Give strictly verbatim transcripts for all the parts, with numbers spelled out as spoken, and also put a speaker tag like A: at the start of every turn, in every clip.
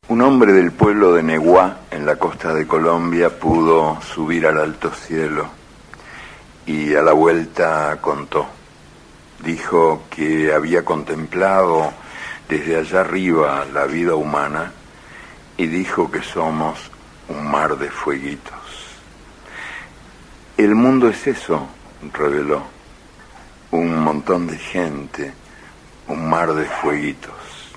A: Un hombre del pueblo de Neguá, en la costa de Colombia, pudo subir al alto cielo y a la vuelta contó. Dijo que había contemplado desde allá arriba la vida humana y dijo que somos un mar de fueguitos. El mundo es eso, reveló, un montón de gente, un mar de fueguitos.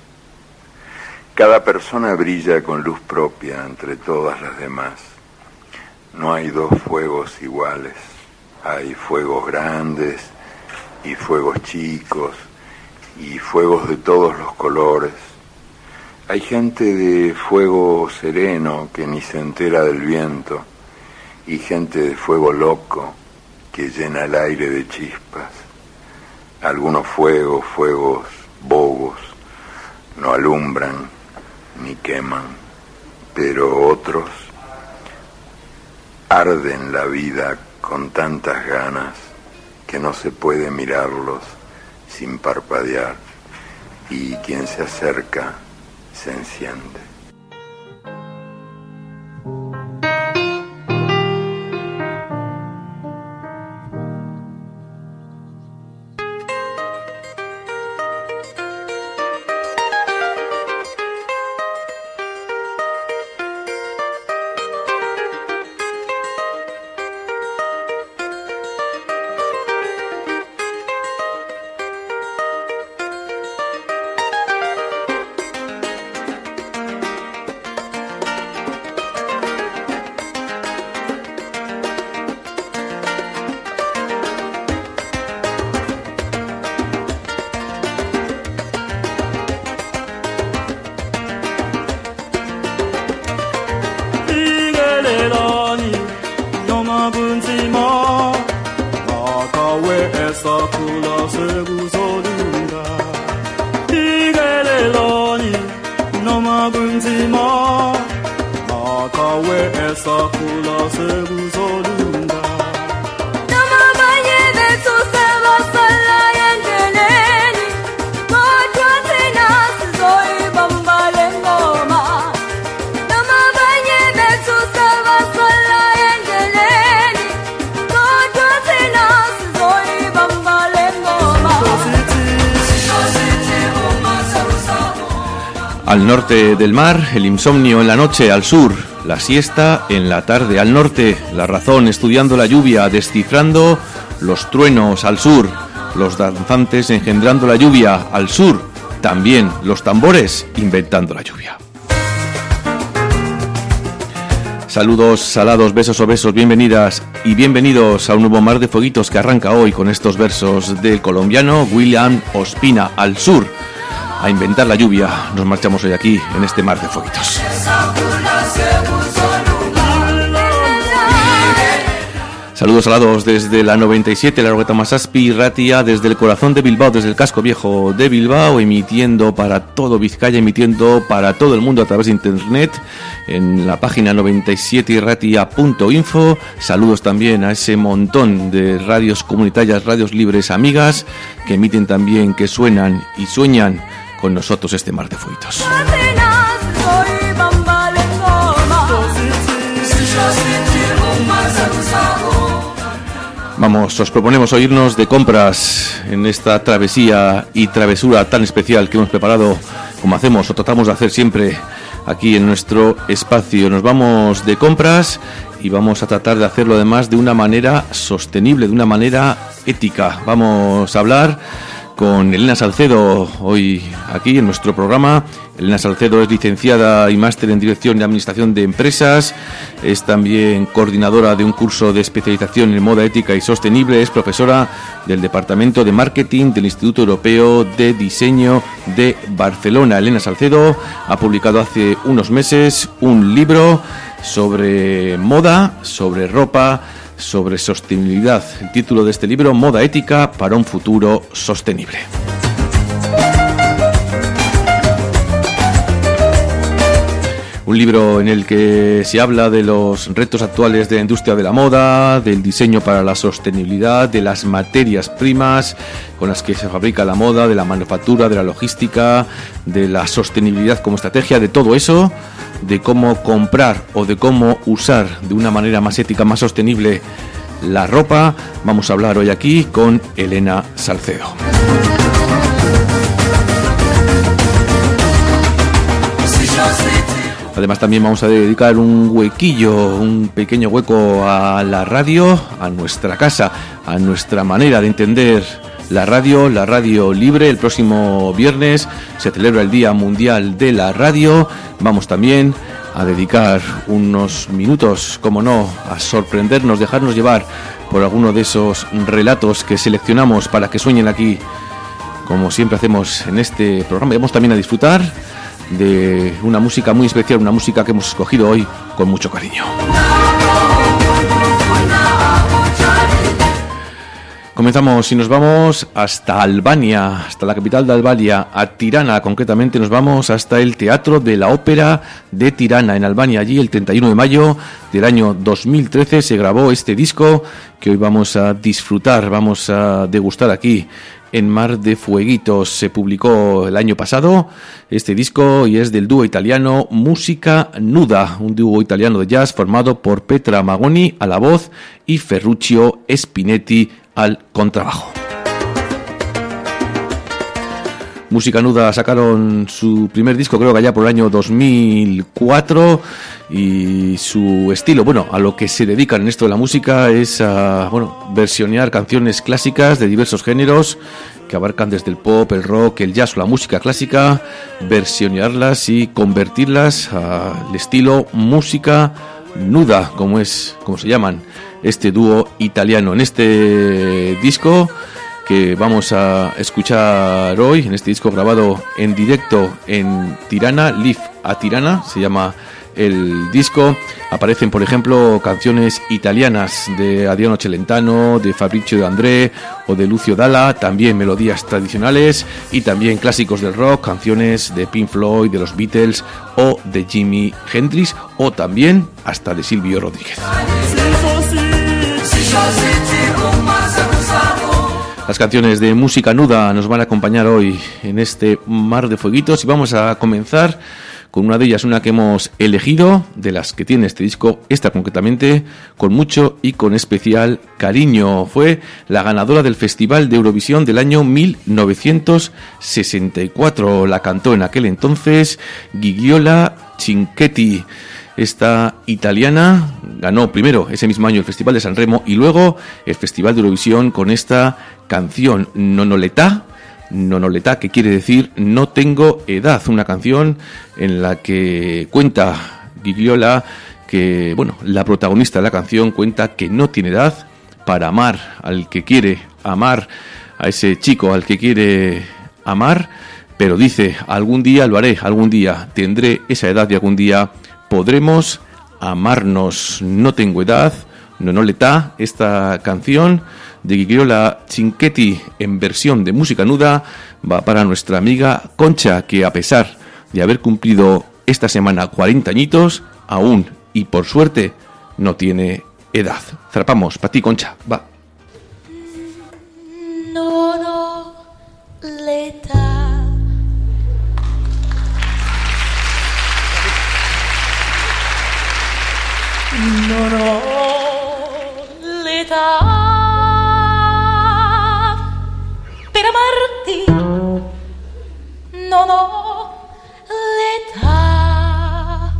A: Cada persona brilla con luz propia entre todas las demás. No hay dos fuegos iguales. Hay fuegos grandes y fuegos chicos y fuegos de todos los colores. Hay gente de fuego sereno que ni se entera del viento y gente de fuego loco que llena el aire de chispas. Algunos fuegos, fuegos bobos, no alumbran ni queman, pero otros arden la vida con tantas ganas que no se puede mirarlos sin parpadear, y quien se acerca se enciende.
B: Al norte del mar, el insomnio en la noche; al sur, la siesta en la tarde; al norte, la razón estudiando la lluvia, descifrando los truenos; al sur, los danzantes engendrando la lluvia; al sur, también los tambores inventando la lluvia. Saludos, salados, besos o besos, bienvenidas y bienvenidos a un nuevo Mar de Fueguitos que arranca hoy con estos versos del colombiano William Ospina. Al sur, a inventar la lluvia, nos marchamos hoy aquí en este Mar de Fueguitos. Saludos salados desde la noventa y siete, la Roqueta Masaspi, Ratia, desde el corazón de Bilbao, desde el casco viejo de Bilbao, emitiendo para todo Vizcaya, emitiendo para todo el mundo a través de internet, en la página noventa y siete ratia punto info. Saludos también a ese montón de radios comunitarias, radios libres, amigas, que emiten también, que suenan y sueñan con nosotros este Mar de Fueguitos. Vamos, os proponemos oírnos de compras en esta travesía y travesura tan especial que hemos preparado, como hacemos o tratamos de hacer siempre aquí en nuestro espacio. Nos vamos de compras y vamos a tratar de hacerlo además de una manera sostenible, de una manera ética. Vamos a hablar con Elena Salcedo hoy aquí en nuestro programa. Elena Salcedo es licenciada y máster en Dirección y Administración de Empresas, es también coordinadora de un curso de especialización en moda ética y sostenible, es profesora del Departamento de Marketing del Instituto Europeo de Diseño de Barcelona. Elena Salcedo ha publicado hace unos meses un libro sobre moda, sobre ropa, sobre sostenibilidad. El título de este libro, Moda ética para un futuro sostenible. Un libro en el que se habla de los retos actuales de la industria de la moda, del diseño para la sostenibilidad, de las materias primas con las que se fabrica la moda, de la manufactura, de la logística, de la sostenibilidad como estrategia, de todo eso, de cómo comprar o de cómo usar de una manera más ética, más sostenible la ropa. Vamos a hablar hoy aquí con Elena Salcedo. Además también vamos a dedicar un huequillo, un pequeño hueco a la radio, a nuestra casa, a nuestra manera de entender la radio, la radio libre. El próximo viernes se celebra el Día Mundial de la Radio. Vamos también a dedicar unos minutos, como no, a sorprendernos, dejarnos llevar por alguno de esos relatos que seleccionamos para que sueñen aquí, como siempre hacemos en este programa. Y vamos también a disfrutar de una música muy especial, una música que hemos escogido hoy con mucho cariño. Comenzamos y nos vamos hasta Albania, hasta la capital de Albania, a Tirana. Concretamente nos vamos hasta el Teatro de la Ópera de Tirana, en Albania. Allí el treinta y uno de mayo del año dos mil trece se grabó este disco que hoy vamos a disfrutar, vamos a degustar aquí en Mar de Fueguitos. Se publicó el año pasado este disco y es del dúo italiano Musica Nuda, un dúo italiano de jazz formado por Petra Magoni a la voz y Ferruccio Spinetti al contrabajo. Música Nuda sacaron su primer disco, creo que allá por el año dos mil cuatro, y su estilo, bueno, a lo que se dedican en esto de la música es a, bueno, versionear canciones clásicas de diversos géneros que abarcan desde el pop, el rock, el jazz o la música clásica, versionearlas y convertirlas al estilo música nuda, como es, como se llaman este dúo italiano. En este disco que vamos a escuchar hoy, en este disco grabado en directo en Tirana, Live a Tirana, se llama el disco, aparecen por ejemplo canciones italianas de Adriano Celentano, de Fabrizio De André o de Lucio Dalla, también melodías tradicionales y también clásicos del rock, canciones de Pink Floyd, de los Beatles o de Jimi Hendrix o también hasta de Silvio Rodríguez. Las canciones de Música Nuda nos van a acompañar hoy en este Mar de Fueguitos y vamos a comenzar con una de ellas, una que hemos elegido, de las que tiene este disco, esta concretamente, con mucho y con especial cariño. Fue la ganadora del Festival de Eurovisión del año mil novecientos sesenta y cuatro. La cantó en aquel entonces Gigliola Cinquetti. Esta italiana ganó primero ese mismo año el Festival de San Remo y luego el Festival de Eurovisión con esta canción Nonoleta, Nonoleta, que quiere decir no tengo edad, una canción en la que cuenta Gigliola que, bueno, la protagonista de la canción cuenta que no tiene edad para amar al que quiere amar, a ese chico al que quiere amar, pero dice, algún día lo haré, algún día tendré esa edad y algún día podremos amarnos. No tengo edad, Nonoleta, esta canción de Gigliola Cinquetti en versión de Música Nuda va para nuestra amiga Concha, que a pesar de haber cumplido esta semana cuarenta añitos, aún y por suerte no tiene edad. Zarpamos, para ti, Concha, va.
C: Nonoleta. Nonoleta. Per amarti non ho l'età,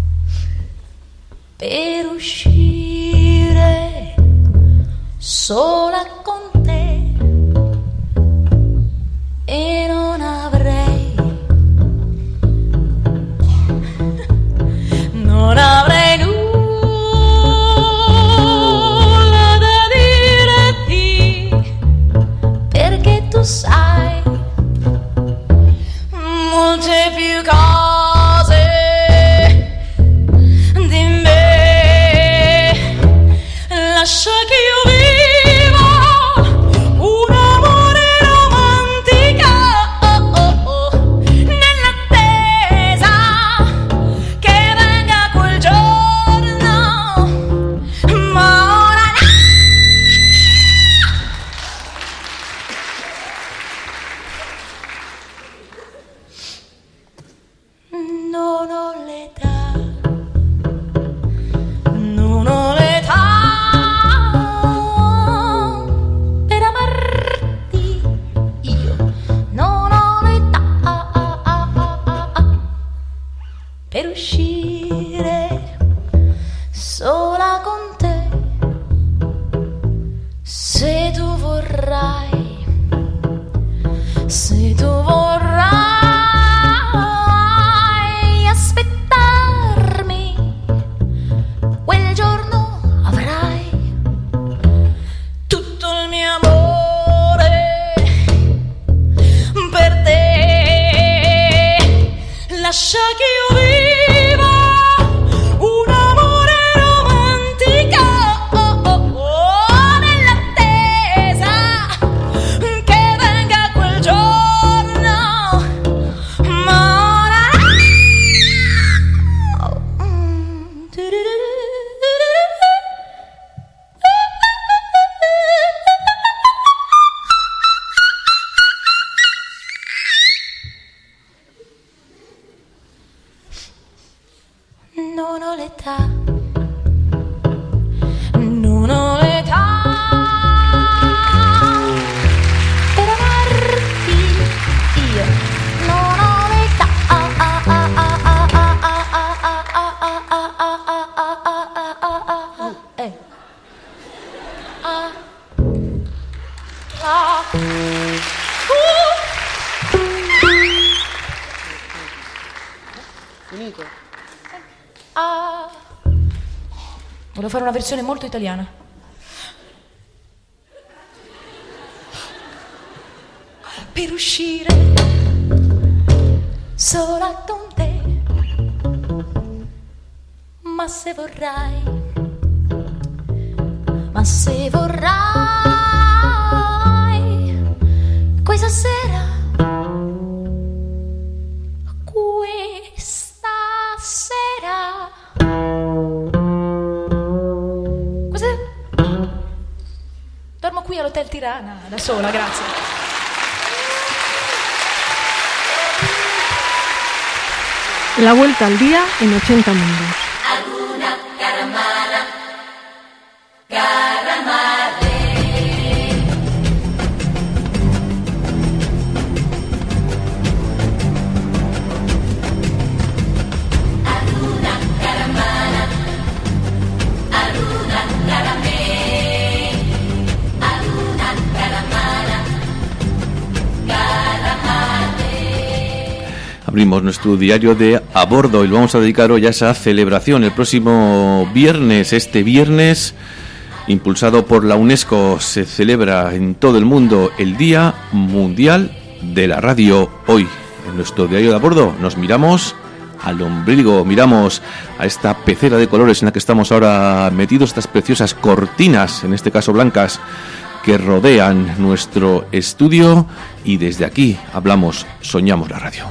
C: per uscire sola con te e non avrei, non avrei nulla da dirti, perché tu sai molte più cose di me. Lascia che io viva per uscire sola con te. Se tu vorrai, se tu vorrai aspettarmi, quel giorno avrai tutto il mio amore per te. Lascia che io viva un amore romantico, oh, oh, oh, nell'attesa che venga quel giorno. Ma ora mm, non ho l'età, non ho l'età per amarti, io non ho l'età. Ah, ah, ah, ah, ah, ah, ah, ah, ah, ah, ah, ah, ah, ah, ah, ah, ah, eh. Ah. Ah. Ah. Volevo fare una versione molto italiana. Per uscire sola con te, ma se vorrai, ma se vorrai, questa sera, questa sera, cos'è? Dormo qui all'Hotel Tirana da sola, grazie.
D: La vuelta al día en ochenta mundos.
C: Alguna caramana, caramare. Alguna caramana, alguna caramé, alguna caramana, caramare.
B: Abrimos nuestro diario de a bordo y lo vamos a dedicar hoy a esa celebración el próximo viernes. Este viernes, impulsado por la UNESCO, se celebra en todo el mundo el Día Mundial de la Radio. Hoy, en nuestro diario de a bordo, nos miramos al ombligo, miramos a esta pecera de colores en la que estamos ahora metidos, estas preciosas cortinas, en este caso blancas, que rodean nuestro estudio, y desde aquí hablamos, soñamos la radio.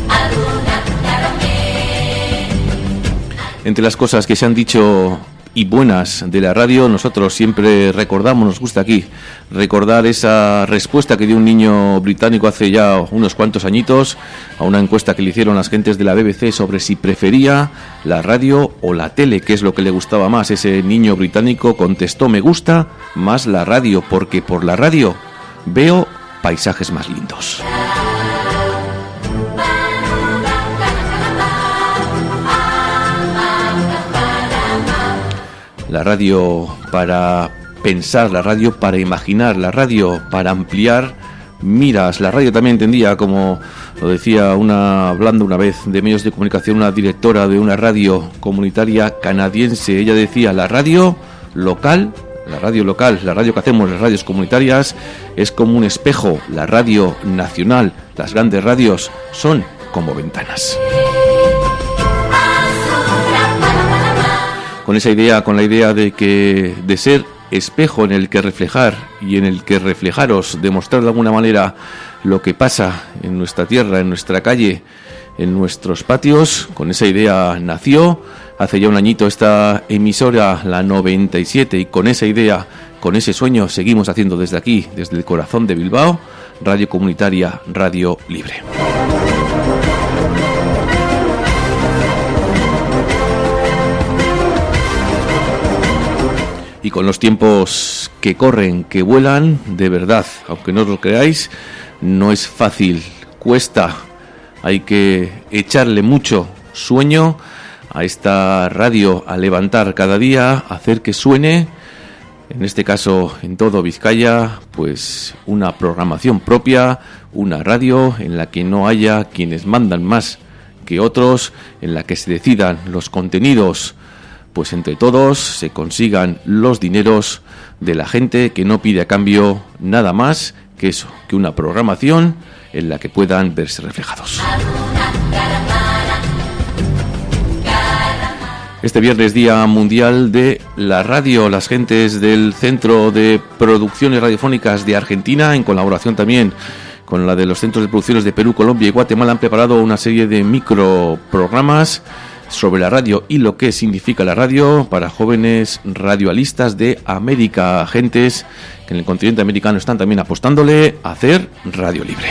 B: Entre las cosas que se han dicho y buenas de la radio, nosotros siempre recordamos, nos gusta aquí recordar esa respuesta que dio un niño británico hace ya unos cuantos añitos a una encuesta que le hicieron las gentes de la B B C sobre si prefería la radio o la tele, qué es lo que le gustaba más. Ese niño británico contestó: me gusta más la radio, porque por la radio veo paisajes más lindos. La radio para pensar, la radio para imaginar, la radio para ampliar miras. La radio también entendía, como lo decía una, hablando una vez de medios de comunicación, una directora de una radio comunitaria canadiense. Ella decía: la radio local, la radio local, la radio que hacemos, las radios comunitarias, es como un espejo. La radio nacional, las grandes radios, son como ventanas. Con esa idea, con la idea de que de ser espejo en el que reflejar y en el que reflejaros, demostrar de alguna manera lo que pasa en nuestra tierra, en nuestra calle, en nuestros patios, con esa idea nació hace ya un añito esta emisora, la noventa y siete, y con esa idea, con ese sueño, seguimos haciendo desde aquí, desde el corazón de Bilbao, Radio Comunitaria, Radio Libre. Y con los tiempos que corren, que vuelan, de verdad, aunque no os lo creáis, no es fácil, cuesta, hay que echarle mucho sueño a esta radio, a levantar cada día, a hacer que suene, en este caso en todo Vizcaya, pues una programación propia, una radio en la que no haya quienes mandan más que otros, en la que se decidan los contenidos, pues entre todos se consigan los dineros de la gente que no pide a cambio nada más que eso, que una programación en la que puedan verse reflejados. Este viernes, Día Mundial de la Radio, las gentes del Centro de Producciones Radiofónicas de Argentina, en colaboración también con la de los centros de producciones de Perú, Colombia y Guatemala, han preparado una serie de microprogramas sobre la radio y lo que significa la radio para jóvenes radioalistas de América, gentes que en el continente americano están también apostándole a hacer radio libre.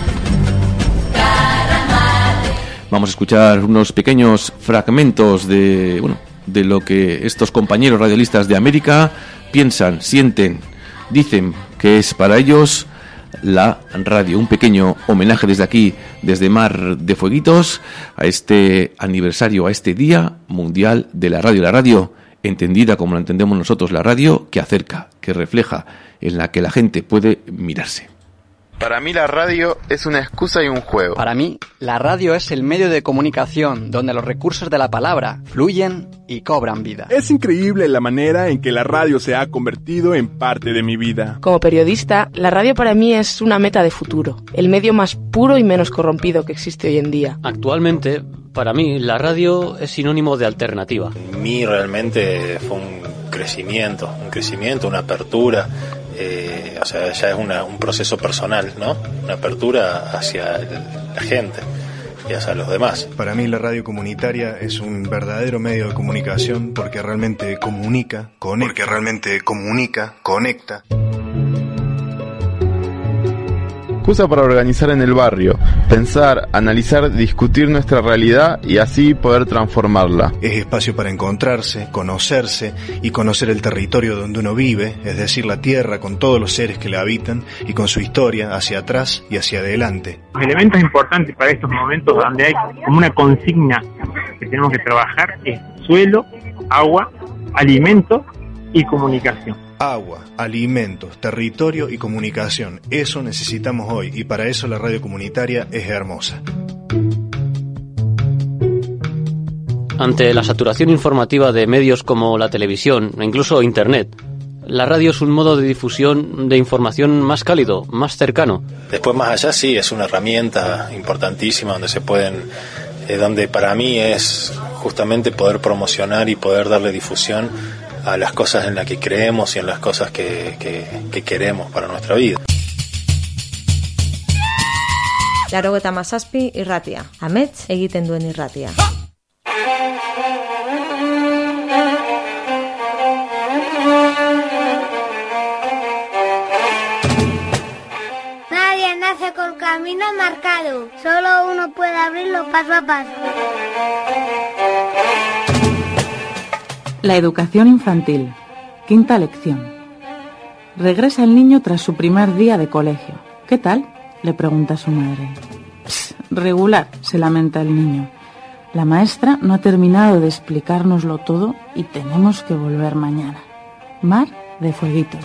B: Vamos a escuchar unos pequeños fragmentos de, bueno, de lo que estos compañeros radioalistas de América piensan, sienten, dicen que es para ellos la radio. Un pequeño homenaje desde aquí, desde Mar de Fueguitos, a este aniversario, a este Día Mundial de la Radio. La radio, entendida como la entendemos nosotros, la radio que acerca, que refleja, en la que la gente puede mirarse.
E: Para mí la radio es una excusa y un juego.
F: Para mí, la radio es el medio de comunicación donde los recursos de la palabra fluyen y cobran vida.
G: Es increíble la manera en que la radio se ha convertido en parte de mi vida.
H: Como periodista, la radio para mí es una meta de futuro, el medio más puro y menos corrompido que existe hoy en día.
I: Actualmente, para mí, la radio es sinónimo de alternativa.
J: En mí realmente fue un crecimiento, un crecimiento, una apertura. Eh, o sea, ya es una, un proceso personal, ¿no? Una apertura hacia el, la gente y hacia los demás.
K: Para mí la radio comunitaria es un verdadero medio de comunicación porque realmente comunica, conecta, porque realmente comunica, conecta.
E: Excusa para organizar en el barrio, pensar, analizar, discutir nuestra realidad y así poder transformarla.
K: Es espacio para encontrarse, conocerse y conocer el territorio donde uno vive, es decir, la tierra con todos los seres que la habitan y con su historia hacia atrás y hacia adelante.
L: Los elementos importantes para estos momentos donde hay como una consigna que tenemos que trabajar es suelo, agua, alimento y comunicación.
K: Agua, alimentos, territorio y comunicación. Eso necesitamos hoy y para eso la radio comunitaria es hermosa.
I: Ante la saturación informativa de medios como la televisión e incluso Internet, la radio es un modo de difusión de información más cálido, más cercano.
J: Después, más allá, sí, es una herramienta importantísima donde se pueden, eh, donde para mí es justamente poder promocionar y poder darle difusión a las cosas en las que creemos y en las cosas que, que, que queremos para nuestra vida.
M: Laurogeita hamazazpi irratia. Amets egiten duen irratia.
N: Nadie nace con camino marcado. Solo uno puede abrirlo paso a paso.
O: La educación infantil. Quinta lección. Regresa el niño tras su primer día de colegio. ¿Qué tal?, le pregunta su madre. Psst, regular, se lamenta el niño. La maestra no ha terminado de explicárnoslo todo y tenemos que volver mañana. Mar de Fueguitos.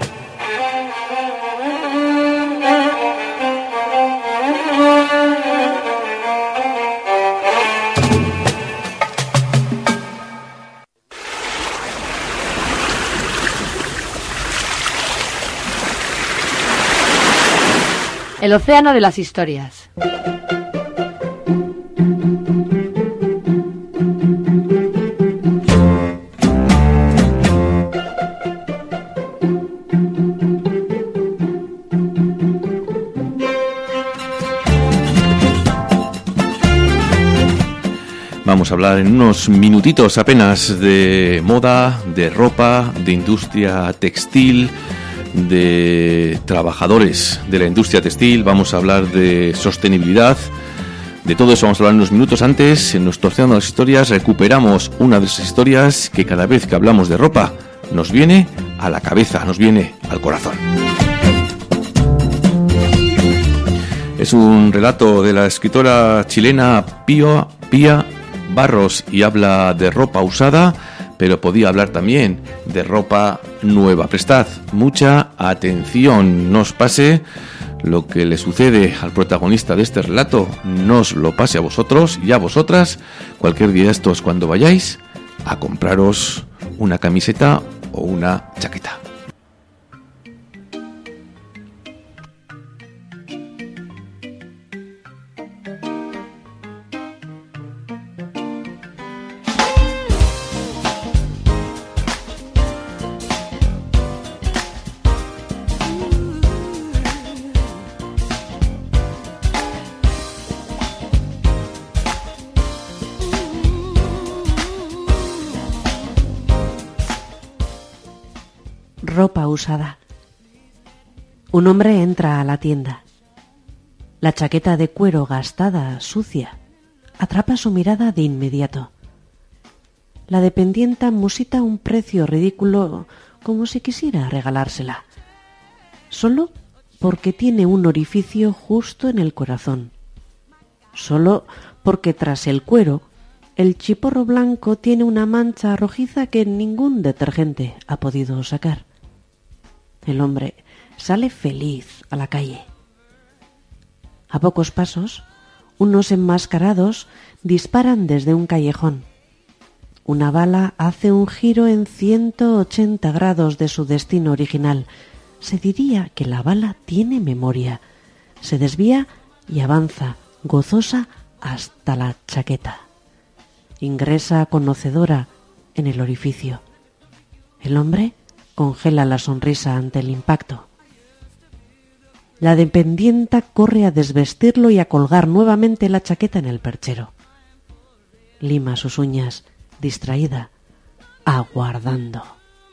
P: El océano de las historias.
B: Vamos a hablar en unos minutitos apenas de moda, de ropa, de industria textil, de trabajadores de la industria textil. Vamos a hablar de sostenibilidad. De todo eso vamos a hablar en unos minutos. Antes, en nuestro océano de las historias, recuperamos una de esas historias que cada vez que hablamos de ropa nos viene a la cabeza, nos viene al corazón. Es un relato de la escritora chilena Pía, Pía Barros y habla de ropa usada, pero podía hablar también de ropa nueva. Prestad mucha atención, no os pase lo que le sucede al protagonista de este relato, no os lo pase a vosotros y a vosotras cualquier día de estos cuando vayáis a compraros una camiseta o una chaqueta.
Q: Ropa usada. Un hombre entra a la tienda. La chaqueta de cuero gastada, sucia, atrapa su mirada de inmediato. La dependienta musita un precio ridículo como si quisiera regalársela, solo porque tiene un orificio justo en el corazón, solo porque tras el cuero el chiporro blanco tiene una mancha rojiza que ningún detergente ha podido sacar. El hombre sale feliz a la calle. A pocos pasos, unos enmascarados disparan desde un callejón. Una bala hace un giro en ciento ochenta grados de su destino original. Se diría que la bala tiene memoria. Se desvía y avanza, gozosa, hasta la chaqueta. Ingresa conocedora en el orificio. El hombre congela la sonrisa ante el impacto. La dependienta corre a desvestirlo y a colgar nuevamente la chaqueta en el perchero. Lima sus uñas, distraída, aguardando.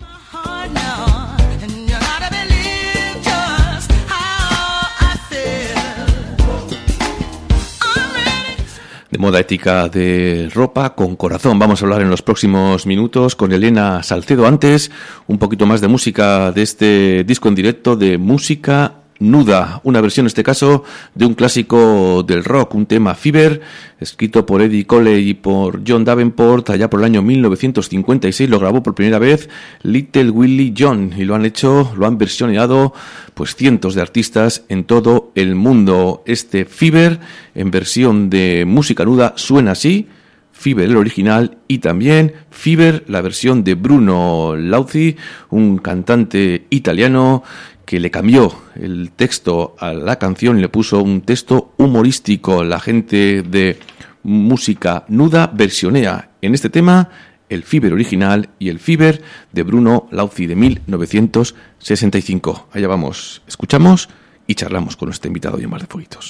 B: De moda ética de ropa con corazón. Vamos a hablar en los próximos minutos con Elena Salcedo. Antes, un poquito más de música de este disco en directo de Música Nuda, una versión en este caso de un clásico del rock, un tema Fever, escrito por Eddie Coley y por John Davenport allá por el año mil novecientos cincuenta y seis. Lo grabó por primera vez Little Willie John y lo han hecho, lo han versionado pues cientos de artistas en todo el mundo. Este Fever en versión de Música Nuda suena así: Fever el original y también Fever la versión de Bruno Lauzi, un cantante italiano que le cambió el texto a la canción y le puso un texto humorístico. La gente de Música Nuda versionea en este tema el Fever original y el Fever de Bruno Lauzi de mil novecientos sesenta y cinco. Allá vamos, escuchamos y charlamos con nuestro invitado de Mar de Fueguitos.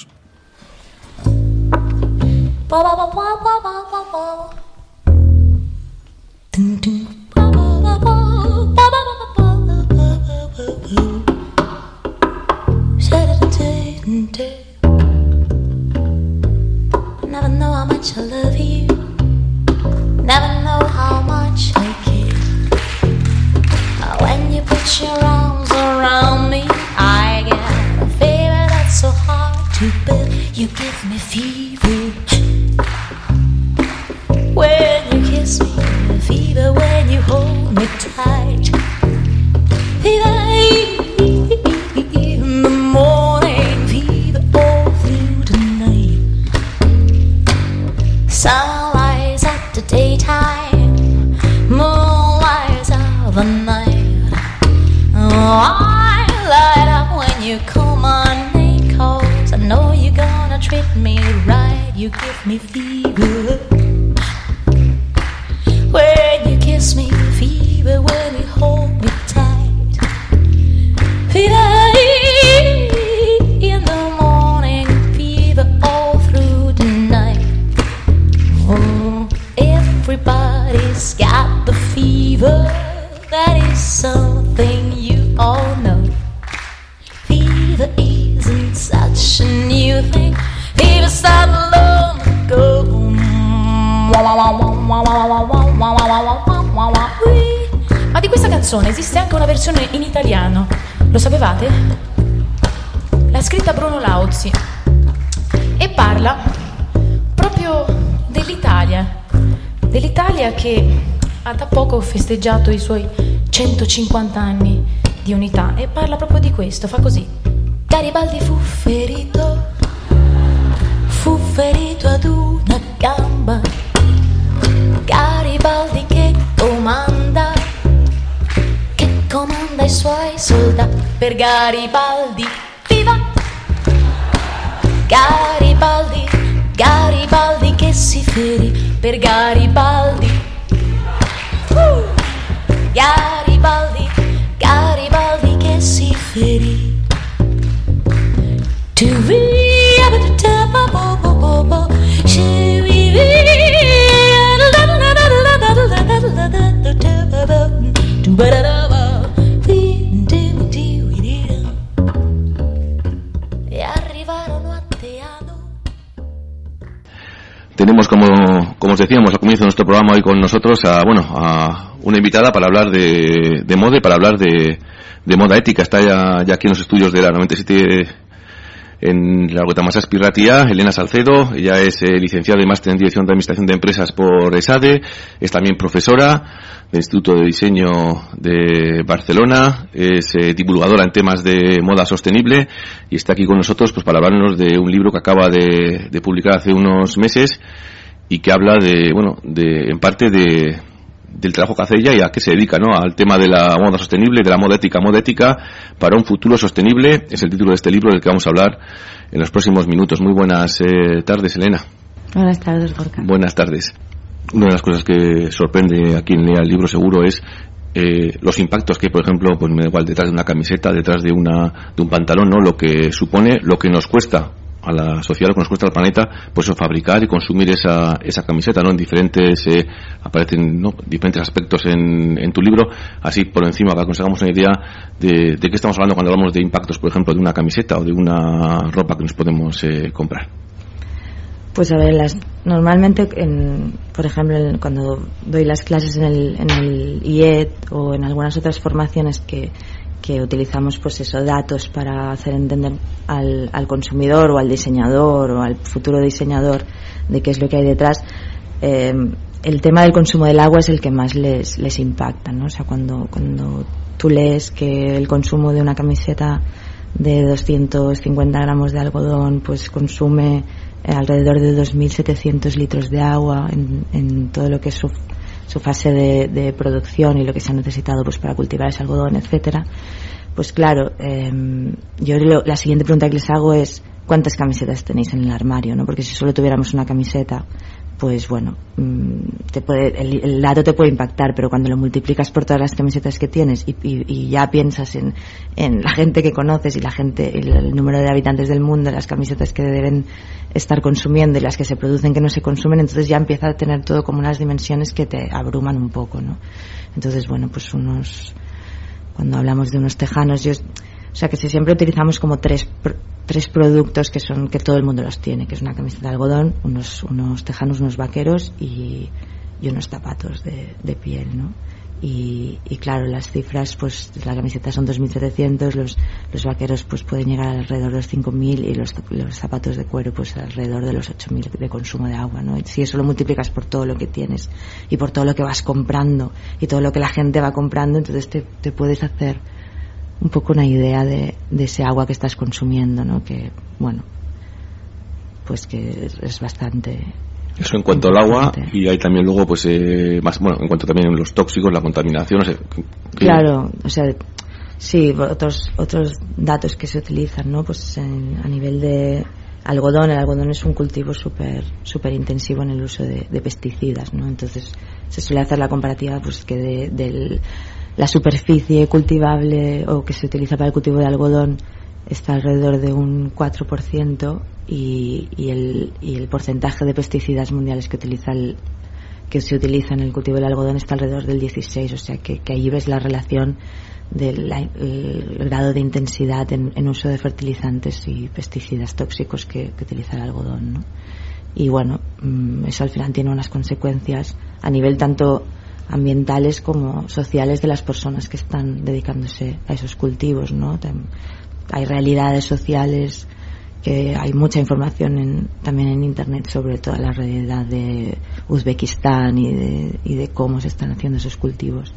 C: Never know how much I love you. Never know how much I care. When you put your arms around me, I get a fever that's so hard to bear. You give me fever when you kiss me, fever when you hold me tight. Fever in the morning, fever all through the night. Sunrise at the daytime, moonlight of the night. Oh, I light up when you call my name, 'cause I know you're gonna treat me right. You give me fever when you kiss me, fever when you hold me tight. Fever in the morning, fever all through the night. Oh, everybody's got the fever, that is something you all know. Fever isn't such a new thing, fever started long ago.
R: Ma di questa canzone esiste anche una versione in italiano, lo sapevate? L'ha scritta Bruno Lauzi e parla proprio dell'Italia, dell'Italia che ha da poco festeggiato i suoi centocinquanta anni di unità e parla proprio di questo, fa così. Garibaldi fu ferito, fu ferito ad una gamba. Garibaldi che comanda, che comanda i suoi soldati. Per Garibaldi, viva! Garibaldi, Garibaldi che si ferì. Per Garibaldi, uh! Garibaldi, Garibaldi che si ferì. To be able to tell bo bo bo bo bo, she we
B: Tenemos, como, como os decíamos al comienzo de nuestro programa, hoy con nosotros a, bueno, a una invitada para hablar de, de moda y para hablar de, de moda ética. Está ya, ya aquí en los estudios de la noventa y siete en la Argotamazazpi Irratia, Elena Salcedo. Ella es eh, licenciada y máster en Dirección de Administración de Empresas por ESADE, es también profesora del Instituto de Diseño de Barcelona, es eh, divulgadora en temas de moda sostenible y está aquí con nosotros pues para hablarnos de un libro que acaba de, de publicar hace unos meses y que habla de, bueno, de, en parte de del trabajo que hace ella y a qué se dedica, ¿no? Al tema de la moda sostenible, de la moda ética, moda ética para un futuro sostenible, es el título de este libro del que vamos a hablar en los próximos minutos. Muy buenas eh, tardes, Elena.
S: Buenas tardes, Gorka.
B: Buenas tardes. Una de las cosas que sorprende a quien lea el libro seguro es eh, los impactos que, por ejemplo, pues me da igual, detrás de una camiseta, detrás de una de un pantalón, ¿no? Lo que supone, lo que nos cuesta a la sociedad, lo que nos cuesta al planeta, pues fabricar y consumir esa esa camiseta, ¿no? En diferentes eh, aparecen, ¿no? diferentes aspectos en, en tu libro, así por encima para que nos hagamos una idea de, de qué estamos hablando cuando hablamos de impactos, por ejemplo, de una camiseta o de una ropa que nos podemos eh, comprar.
S: Pues a ver, las, normalmente, en, por ejemplo, en, cuando doy las clases en el, en el I E D o en algunas otras formaciones que que utilizamos pues eso, datos para hacer entender al, al consumidor o al diseñador o al futuro diseñador de qué es lo que hay detrás, eh, el tema del consumo del agua es el que más les, les impacta, ¿no? O sea, cuando, cuando tú lees que el consumo de una camiseta de doscientos cincuenta gramos de algodón pues consume alrededor de dos mil setecientos litros de agua en, en todo lo que es su su fase de, de producción y lo que se ha necesitado pues para cultivar ese algodón, etcétera. Pues claro, eh, yo lo, la siguiente pregunta que les hago es ¿cuántas camisetas tenéis en el armario? ¿No? Porque si solo tuviéramos una camiseta, pues bueno, te puede, el, el dato te puede impactar, pero cuando lo multiplicas por todas las camisetas que tienes y, y, y ya piensas en, en la gente que conoces y la gente, el, el número de habitantes del mundo, las camisetas que deben estar consumiendo y las que se producen que no se consumen, entonces ya empieza a tener todo como unas dimensiones que te abruman un poco, ¿no? Entonces, bueno, pues unos, cuando hablamos de unos tejanos, yo, o sea que si siempre utilizamos como tres tres productos que son que todo el mundo los tiene, que es una camiseta de algodón, unos unos tejanos, unos vaqueros y, y unos zapatos de, de piel, ¿no? Y, y claro, las cifras, pues la camiseta son dos mil setecientos, los los vaqueros pues pueden llegar alrededor de los cinco mil y los los zapatos de cuero pues alrededor de los ocho mil de consumo de agua, ¿no? Y si eso lo multiplicas por todo lo que tienes y por todo lo que vas comprando y todo lo que la gente va comprando, entonces te, te puedes hacer un poco una idea de, de ese agua que estás consumiendo, ¿no? Que, bueno, pues que es, es bastante...
B: Eso en cuanto al agua, y hay también luego, pues, eh, más, bueno, en cuanto también a los tóxicos, la contaminación, o sea, que...
S: Claro, o sea, sí, otros otros datos que se utilizan, ¿no? Pues en, a nivel de algodón, el algodón es un cultivo súper súper intensivo en el uso de, de pesticidas, ¿no? Entonces se suele hacer la comparativa, pues, que de, del... la superficie cultivable o que se utiliza para el cultivo de algodón está alrededor de un cuatro por ciento y, y, el, y el porcentaje de pesticidas mundiales que utiliza el, que se utiliza en el cultivo del algodón está alrededor del dieciséis, o sea que, que ahí ves la relación del el grado de intensidad en, en uso de fertilizantes y pesticidas tóxicos que, que utiliza el algodón, ¿no? Y bueno, eso al final tiene unas consecuencias a nivel tanto ambientales como sociales de las personas que están dedicándose a esos cultivos, ¿no? Hay realidades sociales que hay mucha información en, también en internet sobre toda la realidad de Uzbekistán y de, y de cómo se están haciendo esos cultivos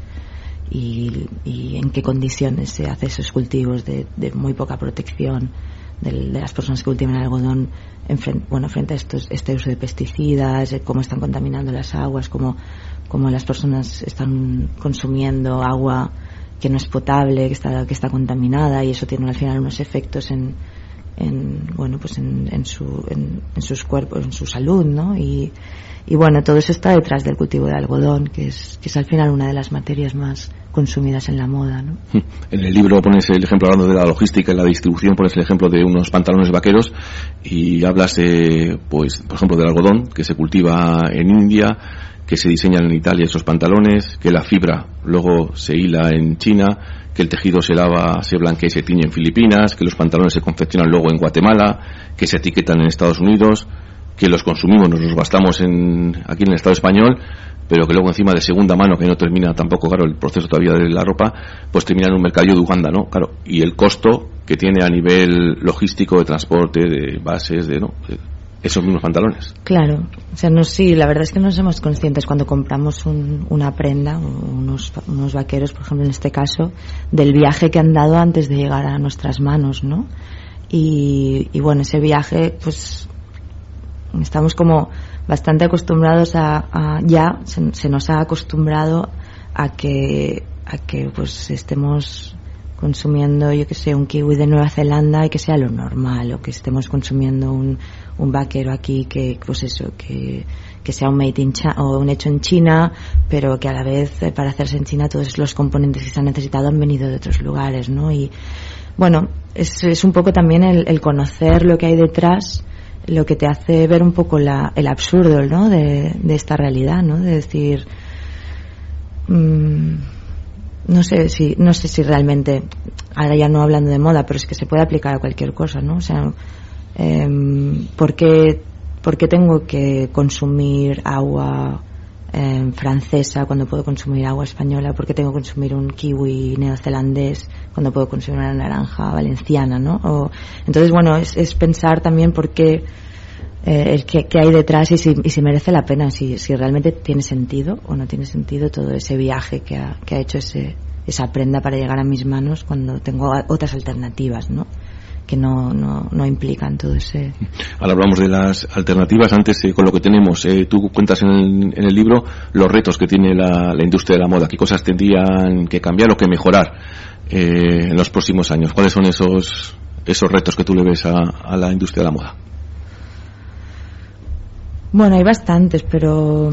S: y, y en qué condiciones se hacen esos cultivos de, de muy poca protección de, de las personas que cultivan algodón en frente, bueno, frente a estos, este uso de pesticidas, cómo están contaminando las aguas, cómo, cómo las personas están consumiendo agua que no es potable, que está, que está contaminada, y eso tiene al final unos efectos en en bueno pues en, en su en, en sus cuerpos, en su salud, ¿no? Y, y bueno, todo eso está detrás del cultivo de algodón, que es que es al final una de las materias más consumidas en la moda, ¿no?
B: En el libro pones el ejemplo, hablando de la logística y la distribución, pones el ejemplo de unos pantalones vaqueros y hablas eh, pues por ejemplo del algodón que se cultiva en India, que se diseñan en Italia esos pantalones, que la fibra luego se hila en China, que el tejido se lava, se blanquea y se tiñe en Filipinas, que los pantalones se confeccionan luego en Guatemala, que se etiquetan en Estados Unidos, que los consumimos, nos los gastamos en, aquí en el Estado español, pero que luego encima de segunda mano, que no termina tampoco, claro, el proceso todavía de la ropa, pues termina en un mercadillo de Uganda, ¿no? Claro, y el costo que tiene a nivel logístico, de transporte, de bases, de, ¿no? esos mismos pantalones.
S: Claro, o sea, no, sí, la verdad es que no somos conscientes cuando compramos un, una prenda, unos, unos vaqueros, por ejemplo, en este caso, del viaje que han dado antes de llegar a nuestras manos, ¿no? Y, y bueno, ese viaje, pues, estamos como bastante acostumbrados a, a ya, se, se nos ha acostumbrado a que, a que, pues, estemos consumiendo, yo que sé, un kiwi de Nueva Zelanda y que sea lo normal, o que estemos consumiendo un, un vaquero aquí que, pues eso, que, que sea un made in China, o un hecho en China, pero que a la vez, eh, para hacerse en China, todos los componentes que se han necesitado han venido de otros lugares, ¿no? Y bueno, es, es un poco también el, el conocer lo que hay detrás, lo que te hace ver un poco la, el absurdo, ¿no? De, de esta realidad, ¿no? De decir, mmm, no sé si no sé si realmente, ahora ya no hablando de moda, pero es que se puede aplicar a cualquier cosa, ¿no? O sea, eh, ¿por qué, por qué tengo que consumir agua eh, francesa cuando puedo consumir agua española? ¿Por qué tengo que consumir un kiwi neozelandés cuando puedo consumir una naranja valenciana, ¿no? O, entonces, bueno, es, es pensar también por qué, eh, el que, que hay detrás y si, y si merece la pena, si, si realmente tiene sentido o no tiene sentido todo ese viaje que ha, que ha hecho ese, esa prenda para llegar a mis manos cuando tengo otras alternativas, ¿no? Que no, no, no implican todo ese...
B: Ahora hablamos de las alternativas. Antes, eh, con lo que tenemos, eh, tú cuentas en el, en el libro los retos que tiene la, la industria de la moda, qué cosas tendrían que cambiar o que mejorar eh, en los próximos años. ¿Cuáles son esos, esos retos que tú le ves a, a la industria de la moda?
S: Bueno, hay bastantes, pero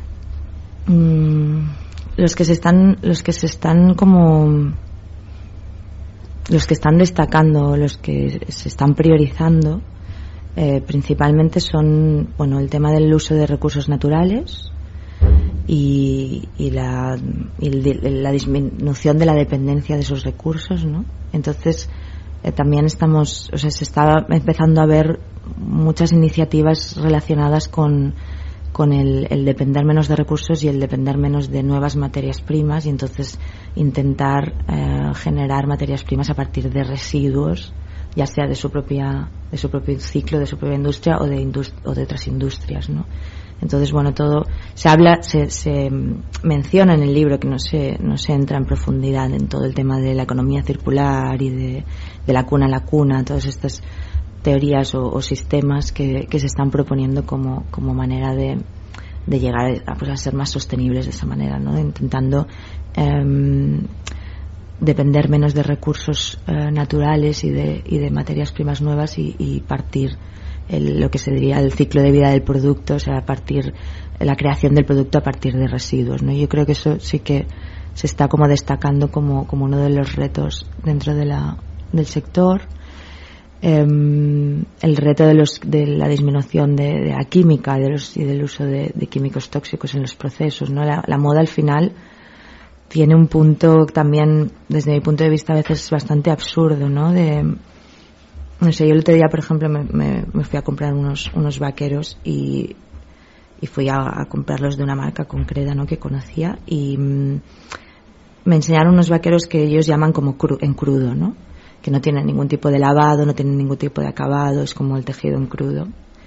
S: mmm, los que se están, los que se están como, los que están destacando, los que se están priorizando, eh, principalmente son, bueno, el tema del uso de recursos naturales y, y la, y el, la disminución de la dependencia de esos recursos, ¿no? Entonces, eh, también estamos, o sea, se está empezando a ver muchas iniciativas relacionadas con con el, el depender menos de recursos y el depender menos de nuevas materias primas, y entonces intentar eh, generar materias primas a partir de residuos, ya sea de su propia de su propio ciclo, de su propia industria o de indust- o de otras industrias, ¿no? Entonces, bueno, todo se habla, se, se menciona en el libro, que no se no se entra en profundidad en todo el tema de la economía circular y de, de la cuna a la cuna, todas estas teorías o, o sistemas que, que se están proponiendo como, como manera de, de llegar a, pues, a ser más sostenibles de esa manera, ¿no? Intentando eh, depender menos de recursos eh, naturales y de, y de materias primas nuevas y, y partir el, lo que se diría el ciclo de vida del producto, o sea, partir la creación del producto a partir de residuos, ¿no? Yo creo que eso sí que se está como destacando como, como uno de los retos dentro de la, del sector. Eh, el reto de los de la disminución de, de la química de los, y del uso de, de químicos tóxicos en los procesos, ¿no? La, la moda al final tiene un punto también, desde mi punto de vista, a veces bastante absurdo, ¿no? De, no sé, yo el otro día, por ejemplo, me, me, me fui a comprar unos unos vaqueros y, y fui a, a comprarlos de una marca concreta, ¿no? Que conocía, y mm, me enseñaron unos vaqueros que ellos llaman como cru, en crudo, ¿no? que no tienen ningún tipo de lavado, no tienen ningún tipo de acabado, es como el tejido en crudo.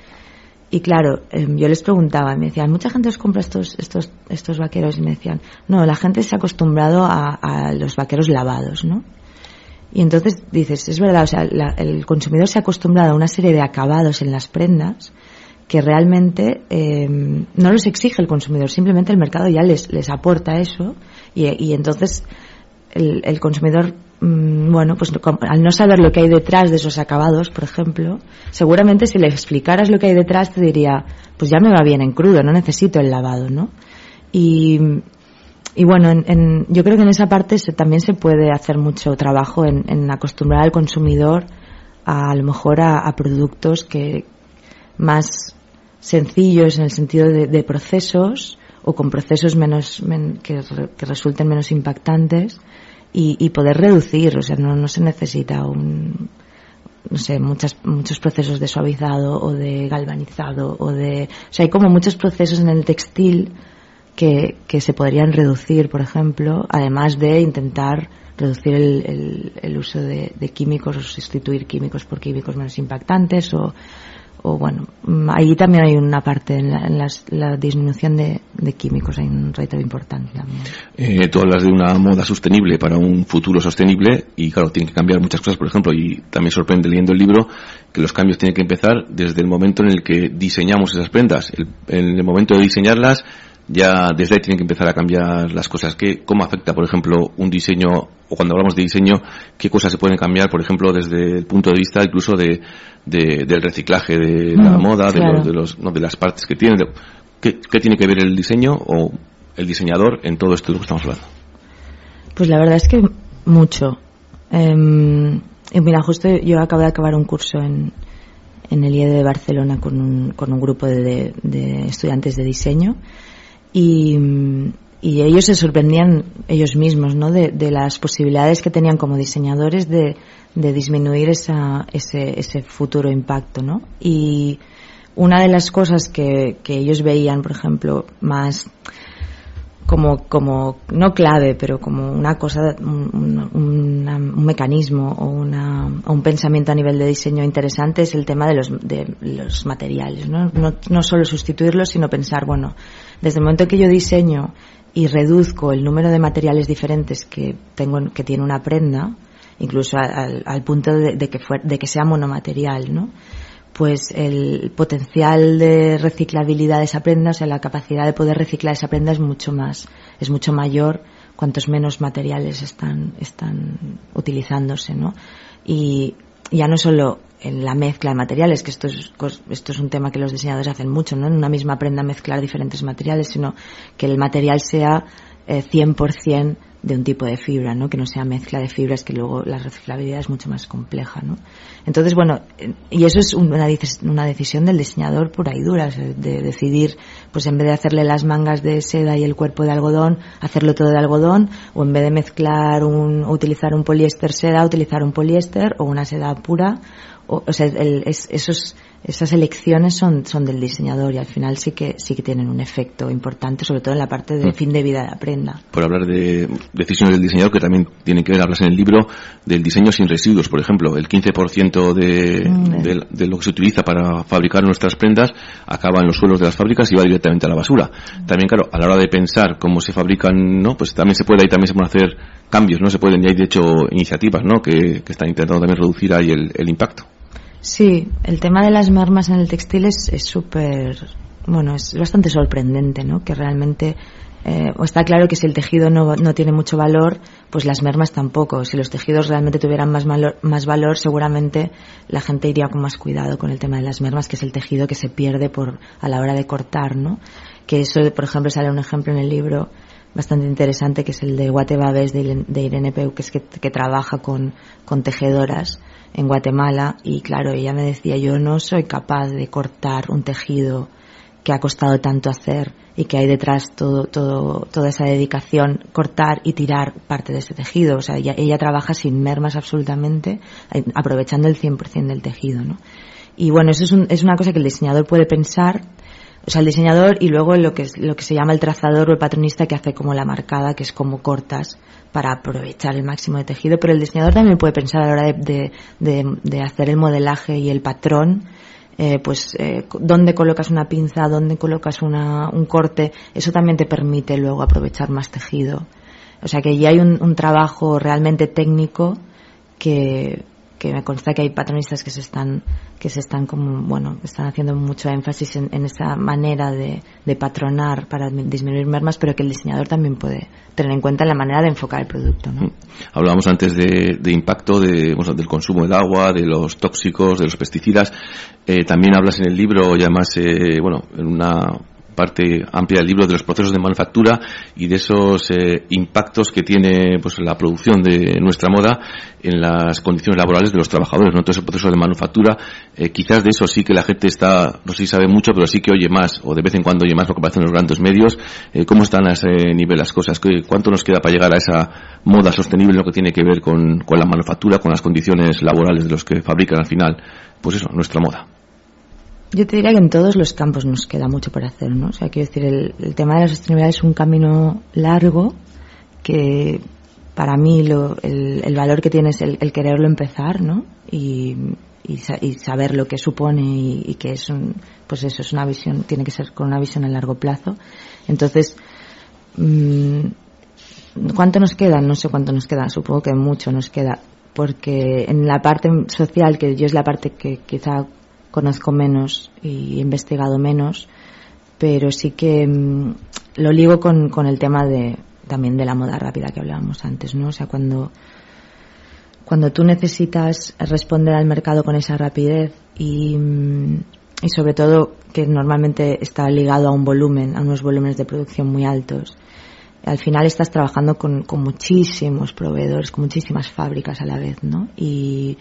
S: Y claro, eh, yo les preguntaba, y me decían, mucha gente os compra estos, estos, estos vaqueros, y me decían, no, la gente se ha acostumbrado a, a los vaqueros lavados, ¿no? Y entonces dices, es verdad, o sea, la, el consumidor se ha acostumbrado a una serie de acabados en las prendas que realmente eh, no los exige el consumidor, simplemente el mercado ya les, les aporta eso, y, y entonces el, el consumidor, mmm, bueno, pues al no saber lo que hay detrás de esos acabados, por ejemplo, seguramente si le explicaras lo que hay detrás te diría, pues ya me va bien en crudo, no necesito el lavado, ¿no? Y... Y bueno, en, en, yo creo que en esa parte se, también se puede hacer mucho trabajo en, en acostumbrar al consumidor a, a lo mejor a, a productos que más sencillos en el sentido de, de procesos o con procesos menos men, que, que resulten menos impactantes y, y poder reducir, o sea, no, no se necesita un, no sé, muchas, muchos procesos de suavizado o de galvanizado o de, o sea, hay como muchos procesos en el textil que, que se podrían reducir, por ejemplo, además de intentar reducir el, el, el uso de, de químicos o sustituir químicos por químicos menos impactantes o, o bueno, ahí también hay una parte en la, en las, la disminución de, de químicos, hay un reto importante también.
B: Eh, tú hablas de una moda sostenible para un futuro sostenible y claro, tienen que cambiar muchas cosas, por ejemplo, y también sorprende leyendo el libro que los cambios tienen que empezar desde el momento en el que diseñamos esas prendas, el, en el momento de diseñarlas. Ya desde ahí tienen que empezar a cambiar las cosas. ¿Qué, ¿Cómo afecta, por ejemplo, un diseño, o cuando hablamos de diseño, qué cosas se pueden cambiar, por ejemplo, desde el punto de vista incluso de, de del reciclaje de la mm, moda, claro. de, los, de, los, no, de las partes que tiene? De, ¿qué, ¿Qué tiene que ver el diseño o el diseñador en todo esto de lo que estamos hablando?
S: Pues la verdad es que mucho. Eh, mira, justo yo acabo de acabar un curso en, en el I E D de Barcelona con un, con un grupo de, de, de estudiantes de diseño. Y, y ellos se sorprendían ellos mismos, ¿no? De, de las posibilidades que tenían como diseñadores de, de disminuir esa, ese, ese futuro impacto, ¿no? Y una de las cosas que, que ellos veían, por ejemplo, más como, como no clave, pero como una cosa, un, un, un mecanismo o, una, o un pensamiento a nivel de diseño interesante es el tema de los, de los materiales, ¿no? No, no solo sustituirlos, sino pensar, bueno, desde el momento que yo diseño y reduzco el número de materiales diferentes que tengo, que tiene una prenda, incluso al, al punto de, de que fue, de que sea monomaterial, ¿no? Pues el potencial de reciclabilidad de esa prenda, o sea, la capacidad de poder reciclar esa prenda es mucho más, es mucho mayor cuantos menos materiales están, están utilizándose, ¿no? Y ya no solo en la mezcla de materiales, que esto es, esto es un tema que los diseñadores hacen mucho, ¿no? En una misma prenda mezclar diferentes materiales, sino que el material sea eh, cien por ciento de un tipo de fibra, ¿no? Que no sea mezcla de fibras, que luego la reciclabilidad es mucho más compleja, ¿no? Entonces, bueno, y eso es una, una decisión del diseñador pura y dura, o sea, de decidir, pues en vez de hacerle las mangas de seda y el cuerpo de algodón, hacerlo todo de algodón, o en vez de mezclar un, utilizar un poliéster seda, utilizar un poliéster o una seda pura, o, o sea, el, es, esos, esas elecciones son, son del diseñador y al final sí que, sí que tienen un efecto importante, sobre todo en la parte de mm. fin de vida de la prenda.
B: Por hablar de decisiones del diseñador que también tienen que ver, hablas en el libro del diseño sin residuos, por ejemplo, el quince por ciento de, mm. de, de lo que se utiliza para fabricar nuestras prendas acaba en los suelos de las fábricas y va directamente a la basura. Mm. También, claro, a la hora de pensar cómo se fabrican, ¿no? Pues también se puede, ahí también se pueden hacer cambios, ¿no? Se pueden, y hay de hecho iniciativas, ¿no? Que, que están intentando también reducir ahí el, el impacto.
S: Sí, el tema de las mermas en el textil es súper, bueno, es bastante sorprendente, ¿no? Que realmente eh, está claro que si el tejido no, no tiene mucho valor, pues las mermas tampoco. Si los tejidos realmente tuvieran más valor, más valor, seguramente la gente iría con más cuidado con el tema de las mermas, que es el tejido que se pierde por a la hora de cortar, ¿no? Que eso, por ejemplo, sale un ejemplo en el libro bastante interesante, que es el de Guate Babés de, de Irene Peu, que es que, que trabaja con, con tejedoras en Guatemala, y claro, ella me decía, yo no soy capaz de cortar un tejido que ha costado tanto hacer y que hay detrás todo, todo, toda esa dedicación, cortar y tirar parte de ese tejido. O sea, ella, ella trabaja sin mermas absolutamente, aprovechando el cien por ciento del tejido, ¿no? Y bueno, eso es, un, es una cosa que el diseñador puede pensar o sea, el diseñador y luego lo que es, lo que se llama el trazador o el patronista, que hace como la marcada, que es como cortas para aprovechar el máximo de tejido, pero el diseñador también puede pensar a la hora de, de, de, de hacer el modelaje y el patrón, eh, pues eh, dónde colocas una pinza, dónde colocas una, un corte, eso también te permite luego aprovechar más tejido. O sea que ya hay un, un trabajo realmente técnico que que me consta que hay patronistas que se están que se están como bueno están haciendo mucho énfasis en, en esa manera de, de patronar para disminuir mermas, pero que el diseñador también puede tener en cuenta la manera de enfocar el producto, ¿no?
B: Hablábamos antes de, de impacto de, bueno, del consumo del agua, de los tóxicos, de los pesticidas. Eh, también hablas en el libro, y además eh, bueno en una parte amplia del libro, de los procesos de manufactura y de esos eh, impactos que tiene pues la producción de nuestra moda en las condiciones laborales de los trabajadores, ¿no? Todo ese proceso de manufactura, eh, quizás de eso sí que la gente está, no sé si sabe mucho, pero sí que oye más, o de vez en cuando oye más lo que aparece en los grandes medios. Eh, ¿Cómo están a ese nivel las cosas? ¿Cuánto nos queda para llegar a esa moda sostenible, lo que tiene que ver con, con la manufactura, con las condiciones laborales de los que fabrican al final, pues eso, nuestra moda?
S: Yo te diría que en todos los campos nos queda mucho por hacer, ¿no? O sea, quiero decir, el, el tema de la sostenibilidad es un camino largo que para mí lo, el, el valor que tiene es el, el quererlo empezar, ¿no? Y, y, y saber lo que supone y, y que es un, pues eso es una visión, tiene que ser con una visión a largo plazo. Entonces, mmm, ¿cuánto nos queda? No sé cuánto nos queda, supongo que mucho nos queda, porque en la parte social, que yo es la parte que quizá conozco menos y he investigado menos, pero sí que mmm, lo ligo con, con el tema de también de la moda rápida que hablábamos antes, ¿no? O sea, cuando cuando tú necesitas responder al mercado con esa rapidez y, y sobre todo que normalmente está ligado a un volumen, a unos volúmenes de producción muy altos, al final estás trabajando con, con muchísimos proveedores, con muchísimas fábricas a la vez, ¿no? Y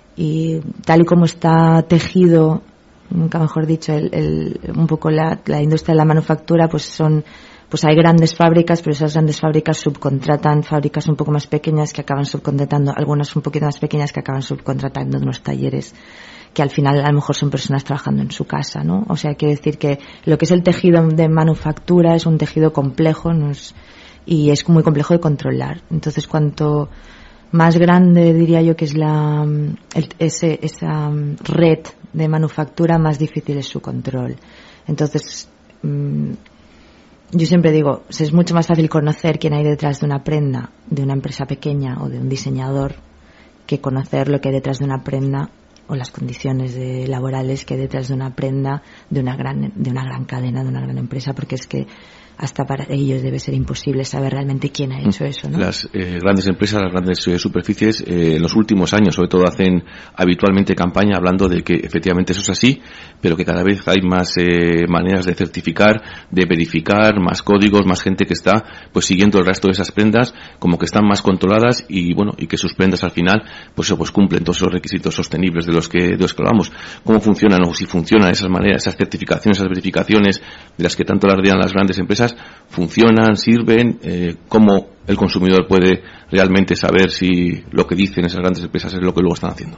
S: y tal y como está tejido, nunca mejor dicho, el, el, un poco la, la industria de la manufactura, pues son, pues hay grandes fábricas, pero esas grandes fábricas subcontratan fábricas un poco más pequeñas que acaban subcontratando, algunas un poquito más pequeñas que acaban subcontratando unos talleres que al final a lo mejor son personas trabajando en su casa, ¿no? O sea, quiero decir que lo que es el tejido de manufactura es un tejido complejo, no es, y es muy complejo de controlar. Entonces, cuanto más grande diría yo que es la el, ese, esa red de manufactura, más difícil es su control. Entonces mmm, yo siempre digo, es mucho más fácil conocer quién hay detrás de una prenda de una empresa pequeña o de un diseñador que conocer lo que hay detrás de una prenda o las condiciones de, laborales que hay detrás de una prenda de una gran de una gran cadena, de una gran empresa, porque es que hasta para ellos debe ser imposible saber realmente quién ha hecho eso, ¿no? Las
B: eh, grandes empresas, las grandes eh, superficies, eh, en los últimos años, sobre todo, hacen habitualmente campaña hablando de que efectivamente eso es así, pero que cada vez hay más eh, maneras de certificar, de verificar, más códigos, más gente que está pues siguiendo el resto de esas prendas, como que están más controladas y bueno, y que sus prendas al final pues eso, pues cumplen todos esos requisitos sostenibles de los que de los que hablamos. ¿Cómo funcionan o si funcionan esas maneras, esas certificaciones, esas verificaciones de las que tanto alardean las grandes empresas? ¿Funcionan? ¿Sirven? Eh, ¿Cómo el consumidor puede realmente saber si lo que dicen esas grandes empresas es lo que luego están haciendo?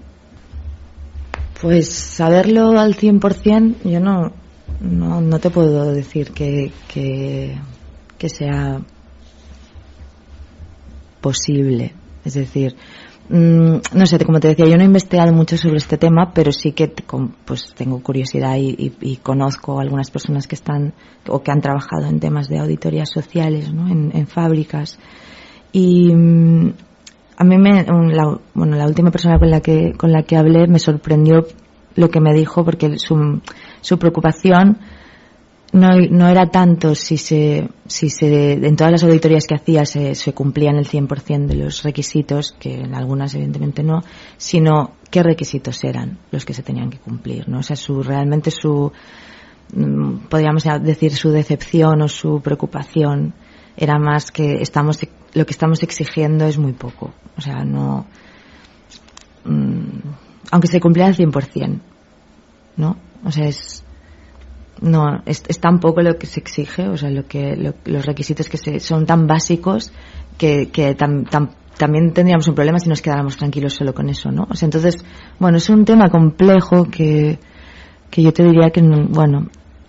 S: Pues saberlo al cien por ciento yo no, no, no te puedo decir que, que, que sea posible. Es decir, no sé, como te decía, yo no he investigado mucho sobre este tema, pero sí que pues tengo curiosidad y, y, y conozco algunas personas que están o que han trabajado en temas de auditorías sociales, ¿no? en, en fábricas. Y a mí me, la, bueno, la última persona con la que con la que hablé me sorprendió lo que me dijo, porque su, su preocupación no, no era tanto si se, si se, en todas las auditorías que hacía se, se cumplían el cien por ciento de los requisitos, que en algunas evidentemente no, sino qué requisitos eran los que se tenían que cumplir, ¿no? O sea, su, realmente su, podríamos decir su decepción o su preocupación era más que estamos, lo que estamos exigiendo es muy poco. O sea, no, aunque se cumpliera al cien por ciento, ¿no? O sea, es, no, es, es tan poco lo que se exige, o sea, lo que lo, los requisitos que se, son tan básicos que, que tam, tam, también tendríamos un problema si nos quedáramos tranquilos solo con eso, ¿no? O sea, entonces, bueno, es un tema complejo que, que yo te diría que, bueno,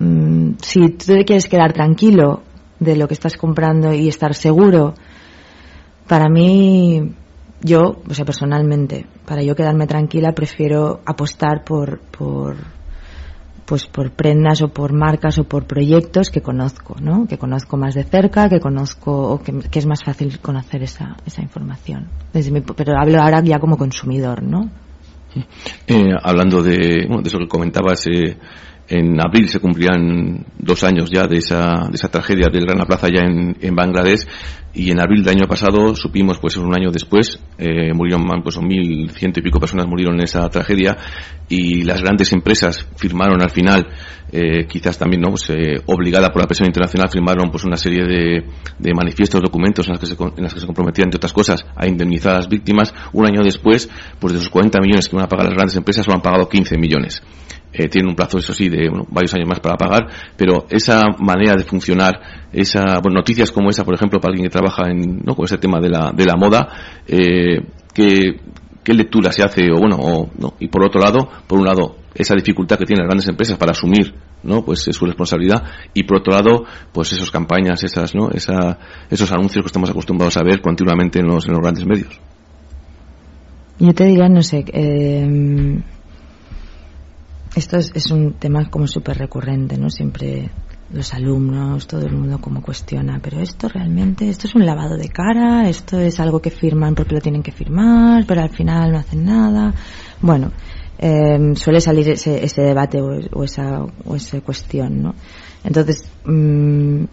S: mmm, si tú te quieres quedar tranquilo de lo que estás comprando y estar seguro, para mí, yo, o sea, personalmente, para yo quedarme tranquila, prefiero apostar por, por, pues por prendas o por marcas o por proyectos que conozco, ¿no? Que conozco más de cerca, que conozco, o que, que es más fácil conocer esa, esa información. Desde mi, pero hablo ahora ya como consumidor, ¿no?
B: Eh, hablando de, bueno, de eso que comentabas, eh, en abril se cumplían dos años ya de esa, de esa tragedia del Rana Plaza ya en, en Bangladesh, y en abril del año pasado supimos, pues un año después, eh, murieron pues mil ciento y pico personas murieron en esa tragedia, y las grandes empresas firmaron al final, eh, quizás también no pues, eh, obligada por la presión internacional, firmaron pues una serie de, de manifiestos, documentos en las que se en las que se comprometían, entre otras cosas, a indemnizar a las víctimas. Un año después, pues de esos cuarenta millones que van a pagar las grandes empresas, solo han pagado quince millones. Eh, tienen un plazo, eso sí, de bueno, varios años más para pagar, pero esa manera de funcionar, esa bueno, noticias como esa, por ejemplo, para alguien que trabaja en no con ese tema de la de la moda, eh, que qué lectura se hace, o bueno, o no, y por otro lado, por un lado, esa dificultad que tienen las grandes empresas para asumir, ¿no? Pues su responsabilidad, y por otro lado, pues esas campañas, esas, ¿no? Esa, esos anuncios que estamos acostumbrados a ver continuamente en los en los grandes medios.
S: Yo te diría, no sé, eh, esto es, es un tema como súper recurrente, ¿no? Siempre los alumnos, todo el mundo como cuestiona, pero esto realmente, esto es un lavado de cara, esto es algo que firman porque lo tienen que firmar, pero al final no hacen nada. Bueno, eh, suele salir ese, ese debate o, o esa o esa cuestión, ¿no? Entonces, mmm,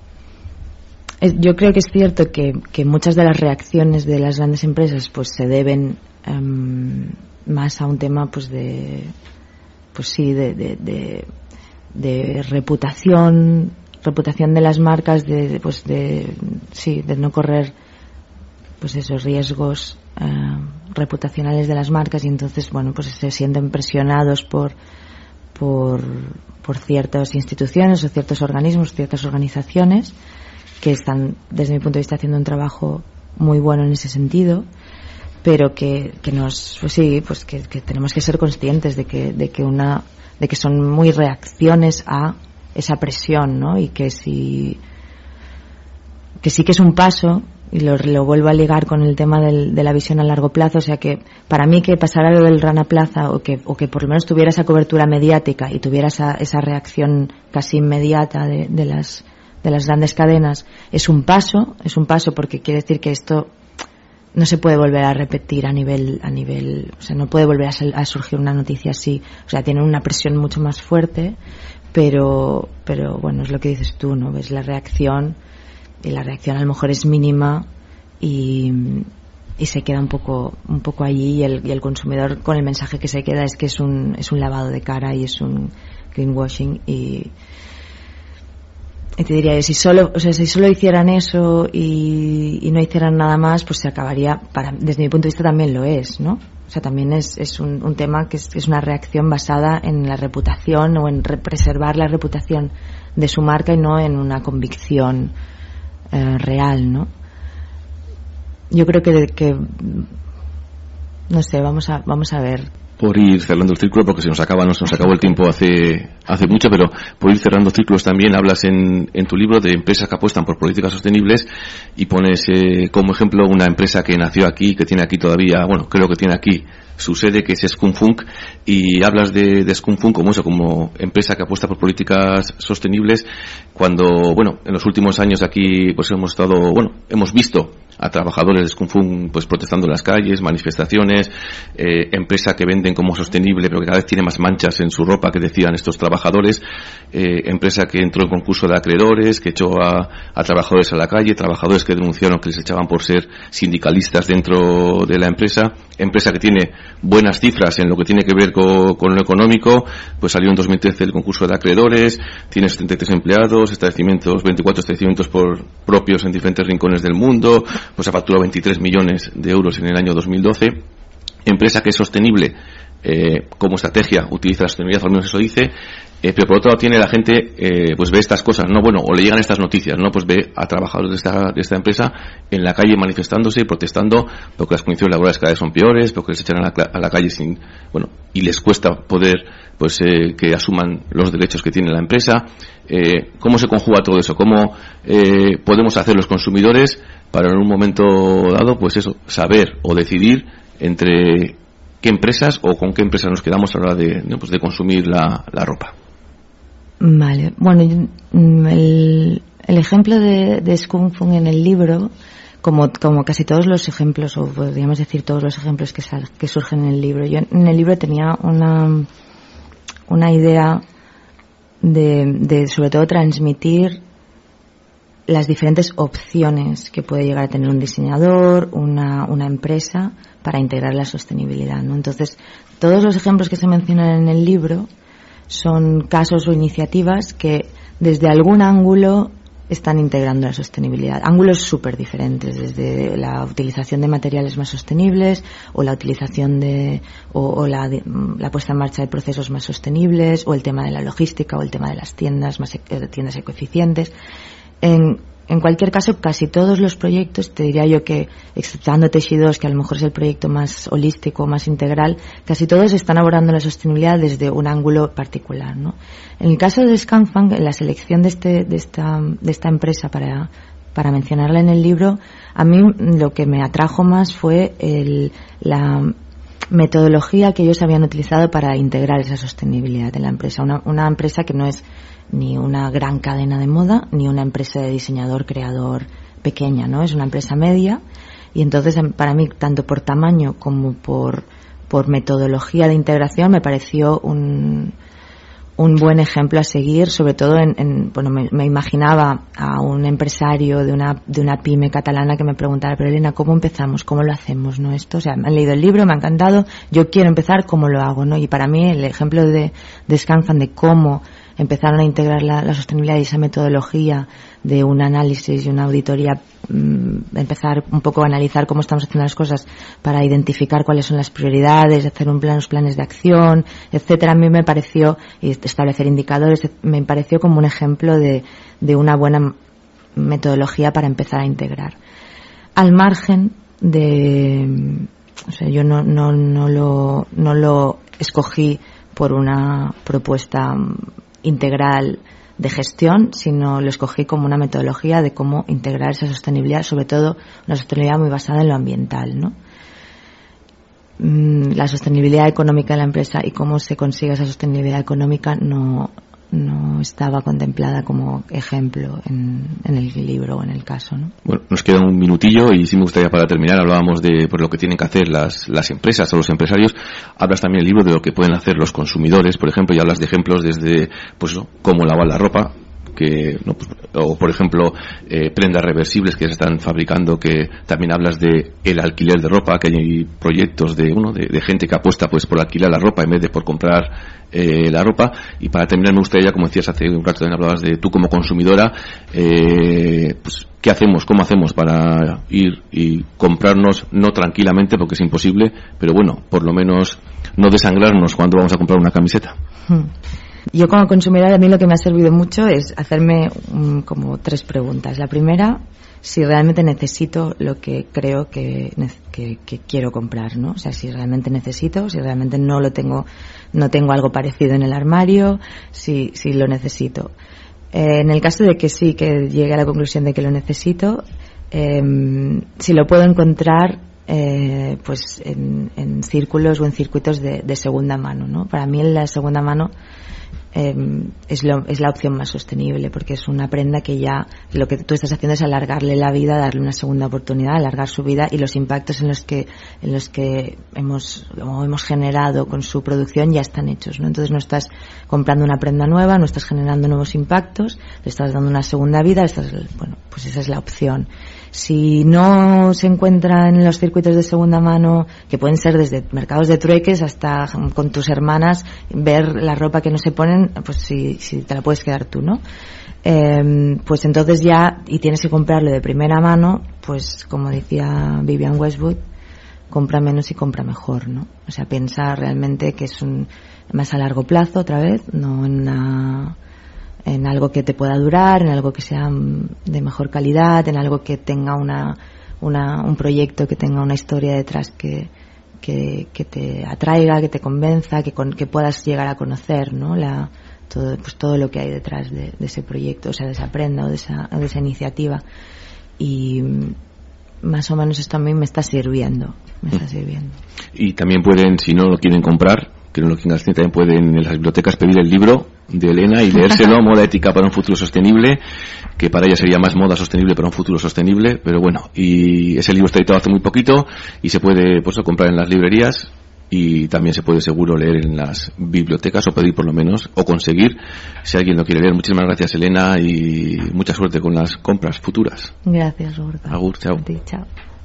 S: yo creo que es cierto que, que muchas de las reacciones de las grandes empresas pues se deben um, más a un tema pues de pues sí de, de, de, de reputación reputación de las marcas, de pues de sí de no correr pues esos riesgos uh, reputacionales de las marcas, y entonces bueno pues se sienten presionados por por por ciertas instituciones o ciertos organismos, ciertas organizaciones que están, desde mi punto de vista, haciendo un trabajo muy bueno en ese sentido, pero que, que nos, pues sí, pues que, que tenemos que ser conscientes de que, de que una, de que son muy reacciones a esa presión, ¿no? Y que si, que sí que es un paso, y lo, lo vuelvo a ligar con el tema del, de la visión a largo plazo, o sea que para mí que pasara lo del Rana Plaza, o que, o que por lo menos tuviera esa cobertura mediática y tuviera esa, esa reacción casi inmediata de, de las de las grandes cadenas, es un paso, es un paso porque quiere decir que esto no se puede volver a repetir a nivel, a nivel, o sea, no puede volver a, sal, a surgir una noticia así, o sea, tiene una presión mucho más fuerte, pero, pero bueno, es lo que dices tú, ¿no? Ves la reacción, y la reacción a lo mejor es mínima, y, y se queda un poco, un poco allí, y el, y el consumidor con el mensaje que se queda es que es un, es un lavado de cara y es un greenwashing, y Y te diría, si solo, o sea, si solo hicieran eso y, y no hicieran nada más, pues se acabaría, para, desde mi punto de vista también lo es, ¿no? O sea, también es, es un, un tema que es, es una reacción basada en la reputación o en re- preservar la reputación de su marca y no en una convicción eh, real, ¿no? Yo creo que, que, no sé, vamos a, vamos a ver.
B: Por ir cerrando el círculo, porque se nos acaba, nos, nos acabó el tiempo hace hace mucho, pero por ir cerrando círculos también hablas en, en tu libro de empresas que apuestan por políticas sostenibles, y pones eh, como ejemplo una empresa que nació aquí, que tiene aquí todavía, bueno, creo que tiene aquí su sede, que es Skunfunk, y hablas de, de Skunfunk como eso, como empresa que apuesta por políticas sostenibles, cuando, bueno, en los últimos años aquí pues hemos estado, bueno, hemos visto a trabajadores de Skunfunk pues protestando en las calles, manifestaciones, eh, empresa que venden como sostenible pero que cada vez tiene más manchas en su ropa, que decían estos trabajadores, eh, empresa que entró en concurso de acreedores, que echó a, a trabajadores a la calle, trabajadores que denunciaron que les echaban por ser sindicalistas dentro de la empresa, empresa que tiene buenas cifras en lo que tiene que ver con, con lo económico, pues salió en dos mil trece el concurso de acreedores, tiene setenta y tres empleados, establecimientos, veinticuatro establecimientos por, propios en diferentes rincones del mundo, pues ha facturado veintitrés millones de euros en el año dos mil doce, empresa que es sostenible, eh, como estrategia utiliza la sostenibilidad, al menos eso dice, eh, pero por otro lado tiene la gente, eh, pues ve estas cosas, no, bueno, o le llegan estas noticias, no, pues ve a trabajadores de esta, de esta empresa en la calle manifestándose y protestando porque las condiciones laborales cada vez son peores, porque les echan a la, a la calle sin, bueno, y les cuesta poder pues eh, que asuman los derechos que tiene la empresa. Eh, ¿Cómo se conjuga todo eso? ¿Cómo eh, podemos hacer los consumidores para en un momento dado, pues eso, saber o decidir entre qué empresas o con qué empresas nos quedamos a la hora de, ¿no? pues de consumir la, la ropa?
S: Vale, bueno, el, el ejemplo de, de Skunk en el libro, como, como casi todos los ejemplos, o podríamos decir todos los ejemplos que, sal, que surgen en el libro, yo en el libro tenía una, una idea de, de sobre todo transmitir las diferentes opciones que puede llegar a tener un diseñador, una, una empresa, para integrar la sostenibilidad, ¿no? Entonces, todos los ejemplos que se mencionan en el libro son casos o iniciativas que desde algún ángulo están integrando la sostenibilidad. Ángulos súper diferentes, desde la utilización de materiales más sostenibles o la utilización de, o, o la, de, la puesta en marcha de procesos más sostenibles, o el tema de la logística, o el tema de las tiendas, más tiendas ecoeficientes. En, en cualquier caso, casi todos los proyectos, te diría yo que, exceptuando Teixi dos, que a lo mejor es el proyecto más holístico, más integral, casi todos están abordando la sostenibilidad desde un ángulo particular, ¿no? En el caso de Scanfang, en la selección de este, de esta, de esta empresa para, para mencionarla en el libro, a mí lo que me atrajo más fue el, la metodología que ellos habían utilizado para integrar esa sostenibilidad en la empresa. Una, una empresa que no es ni una gran cadena de moda, ni una empresa de diseñador creador pequeña, ¿no? Es una empresa media, y entonces para mí, tanto por tamaño como por, por metodología de integración, me pareció un, un buen ejemplo a seguir, sobre todo en, en bueno, me, me imaginaba a un empresario de una, de una pyme catalana que me preguntara, pero Elena, ¿cómo empezamos? ¿Cómo lo hacemos? ¿No? Esto, o sea, me han leído el libro, me ha encantado, yo quiero empezar, ¿cómo lo hago? ¿No? Y para mí el ejemplo de, de Scanfang, de cómo empezaron a integrar la, la sostenibilidad y esa metodología de un análisis y una auditoría, mmm, empezar un poco a analizar cómo estamos haciendo las cosas para identificar cuáles son las prioridades, hacer un plan, los planes de acción, etcétera. A mí me pareció, y establecer indicadores, me pareció como un ejemplo de, de una buena metodología para empezar a integrar. Al margen de, o sea, yo no, no, no lo, no lo escogí por una propuesta integral de gestión, sino lo escogí como una metodología de cómo integrar esa sostenibilidad, sobre todo una sostenibilidad muy basada en lo ambiental, ¿no? La sostenibilidad económica de la empresa y cómo se consigue esa sostenibilidad económica no, no estaba contemplada como ejemplo en, en el libro o en el caso, ¿no?
B: Bueno, nos queda un minutillo y sí me gustaría, para terminar, hablábamos de por lo que tienen que hacer las, las empresas o los empresarios. Hablas también en el libro de lo que pueden hacer los consumidores, por ejemplo, y hablas de ejemplos desde, pues eso, cómo lavar la ropa, que no, pues, o por ejemplo eh, prendas reversibles que se están fabricando, que también hablas de el alquiler de ropa, que hay proyectos de uno de, de gente que apuesta pues por alquilar la ropa en vez de por comprar eh, la ropa. Y para terminar me gustaría, como decías hace un rato, también hablabas de tú como consumidora, eh, pues qué hacemos, cómo hacemos para ir y comprarnos, no tranquilamente porque es imposible, pero bueno, por lo menos no desangrarnos cuando vamos a comprar una camiseta.
S: Hmm. Yo como consumidora, a mí lo que me ha servido mucho es hacerme um, como tres preguntas. La primera, si realmente necesito lo que creo que, que, que quiero comprar, ¿no? O sea, si realmente necesito, si realmente no lo tengo, no tengo algo parecido en el armario, si, si lo necesito. Eh, en el caso de que sí, que llegue a la conclusión de que lo necesito, eh, si lo puedo encontrar eh, pues en, en círculos o en circuitos de, de segunda mano, ¿no? Para mí la segunda mano Eh, es, lo, es la opción más sostenible, porque es una prenda que ya lo que tú estás haciendo es alargarle la vida, darle una segunda oportunidad, alargar su vida, y los impactos en los que en los que hemos o hemos generado con su producción ya están hechos, ¿no? Entonces no estás comprando una prenda nueva, no estás generando nuevos impactos, le estás dando una segunda vida, estás, bueno, pues esa es la opción. Si no se encuentra en los circuitos de segunda mano, que pueden ser desde mercados de trueques hasta con tus hermanas, ver la ropa que no se ponen, pues si, si te la puedes quedar tú, ¿no? Eh, pues entonces ya, y tienes que comprarlo de primera mano, pues como decía Vivienne Westwood, compra menos y compra mejor, ¿no? O sea, piensa realmente que es un más a largo plazo, otra vez, no en una... en algo que te pueda durar, en algo que sea de mejor calidad, en algo que tenga una, una un proyecto que tenga una historia detrás que, que, que te atraiga, que te convenza, que, con, que puedas llegar a conocer, ¿no? La, todo, pues todo lo que hay detrás de, de ese proyecto, o sea, de esa prenda o de esa, de esa iniciativa. Y más o menos esto a mí me está sirviendo, me está sirviendo.
B: Y también pueden, si no lo quieren comprar, que no lo quieran hacer, también pueden en las bibliotecas pedir el libro de Elena y leérselo, Moda Ética para un futuro sostenible, que para ella sería más moda sostenible para un futuro sostenible, pero bueno, y ese libro está editado hace muy poquito y se puede, pues, comprar en las librerías y también se puede seguro leer en las bibliotecas o pedir por lo menos, o conseguir si alguien lo quiere leer. Muchísimas gracias, Elena, y mucha suerte con las compras futuras.
S: Gracias, Gorka.
B: Agur, chao.
S: A ti, chao.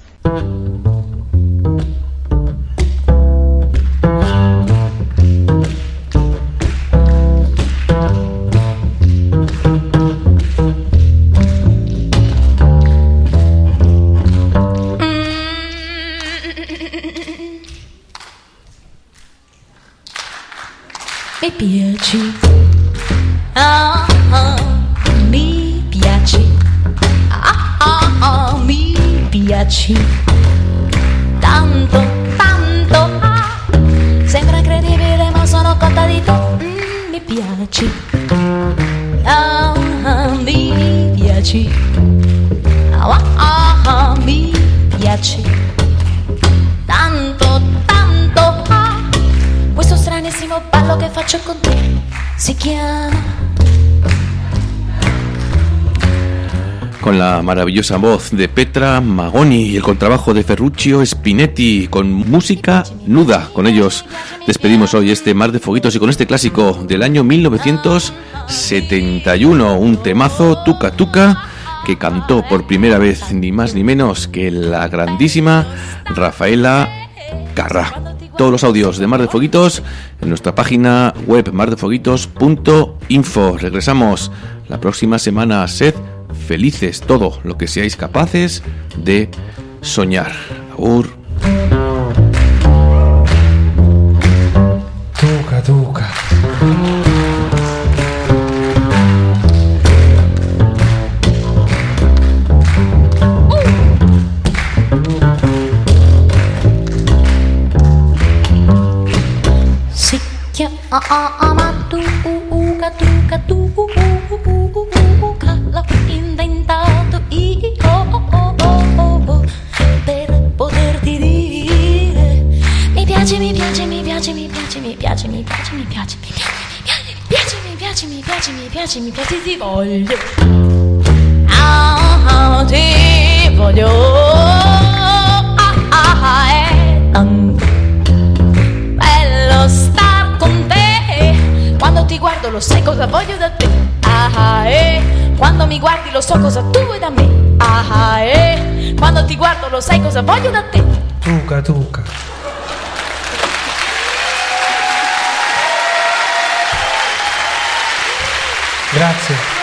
R: Mi piaci, ah, ah, mi piaci, ah, ah, ah, mi piaci, tanto, tanto, ah, sembra incredibile ma sono cotta di tu, mm, mi piaci, ah, ah, mi piaci, ah, ah, ah, mi piaci, tanto, tanto, ah, questo stranissimo ballo che faccio con te si chiama.
B: Con la maravillosa voz de Petra Magoni y el contrabajo de Ferruccio Spinetti, con música nuda. Con ellos despedimos hoy este Mar de Foguitos y con este clásico del año mil novecientos setenta y uno, un temazo, Tuca Tuca, que cantó por primera vez ni más ni menos que la grandísima Rafaela Carrà. Todos los audios de Mar de Foguitos en nuestra página web mar de foguitos punto info. Regresamos la próxima semana. Sed felices, todo lo que seáis capaces de soñar. Agur.
T: Tuca, tuca.
R: Ama tuca, tuca, tuca, l'ho inventato io oh, oh, oh, per poterti dire mi piace, mi piace, mi piace, mi piace, mi piace, mi piace, mi piace, mi piace, mi piace, mi piace, mi piace, mi piace, ti voglio, ah, ti voglio, ah, ah, è tanto bello star con te. Quando ti guardo lo sai cosa voglio da te, ah, eh. Quando mi guardi lo so cosa tu vuoi da me, ah, eh. Quando ti guardo lo sai cosa voglio da te.
T: Tuca, tuca. Grazie.